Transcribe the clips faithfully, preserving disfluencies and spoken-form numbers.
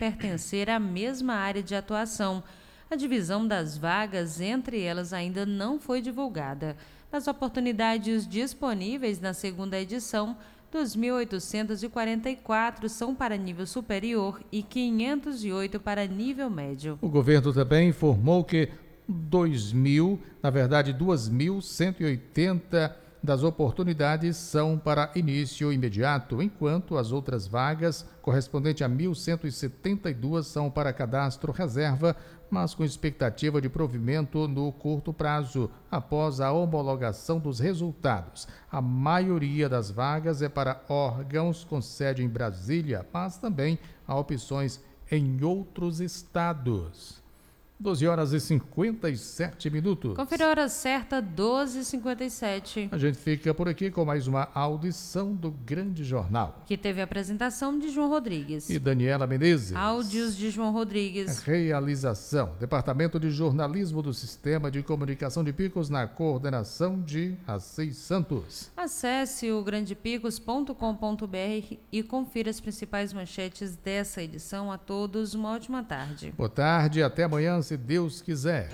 pertencer à mesma área de atuação. A divisão das vagas entre elas ainda não foi divulgada. Das oportunidades disponíveis na segunda edição, dois mil oitocentos e quarenta e quatro são para nível superior e quinhentos e oito para nível médio. O governo também informou que dois mil, na verdade duas mil cento e oitenta das oportunidades são para início imediato, enquanto as outras vagas, correspondente a mil cento e setenta e duas, são para cadastro reserva, mas com expectativa de provimento no curto prazo, após a homologação dos resultados. A maioria das vagas é para órgãos com sede em Brasília, mas também há opções em outros estados. doze horas e cinquenta e sete minutos. Confira a hora certa, doze e cinquenta e sete. A gente fica por aqui com mais uma audição do Grande Jornal, que teve a apresentação de João Rodrigues e Daniela Menezes. Áudios de João Rodrigues. Realização: Departamento de Jornalismo do Sistema de Comunicação de Picos, na coordenação de Assis Santos. Acesse o grande picos ponto com ponto b r e confira as principais manchetes dessa edição. A todos, uma ótima tarde. Boa tarde e até amanhã, se Deus quiser.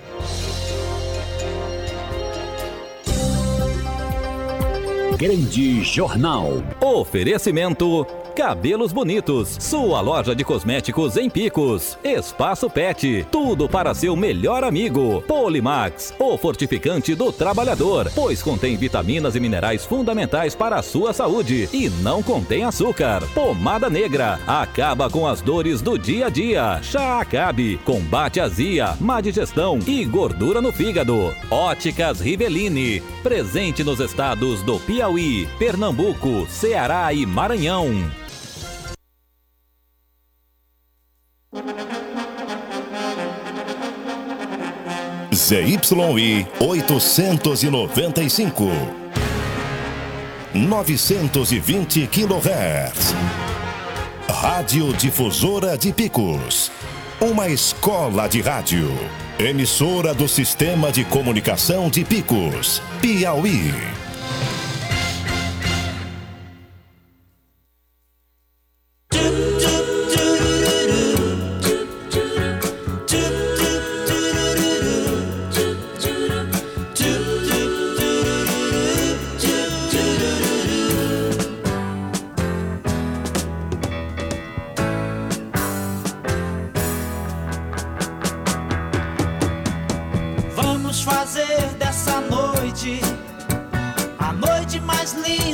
Grande Jornal. Oferecimento Cabelos Bonitos, sua loja de cosméticos em Picos. Espaço Pet, tudo para seu melhor amigo. Polimax, o fortificante do trabalhador, pois contém vitaminas e minerais fundamentais para a sua saúde e não contém açúcar. Pomada Negra, acaba com as dores do dia a dia. Chá Acabe, combate azia, má digestão e gordura no fígado. Óticas Riveline, presente nos estados do Piauí, Pernambuco, Ceará e Maranhão. Z Y I oitocentos e noventa e cinco, novecentos e vinte quilohertz. Rádio Difusora de Picos, uma escola de rádio. Emissora do Sistema de Comunicação de Picos, Piauí. Vamos fazer dessa noite a noite mais linda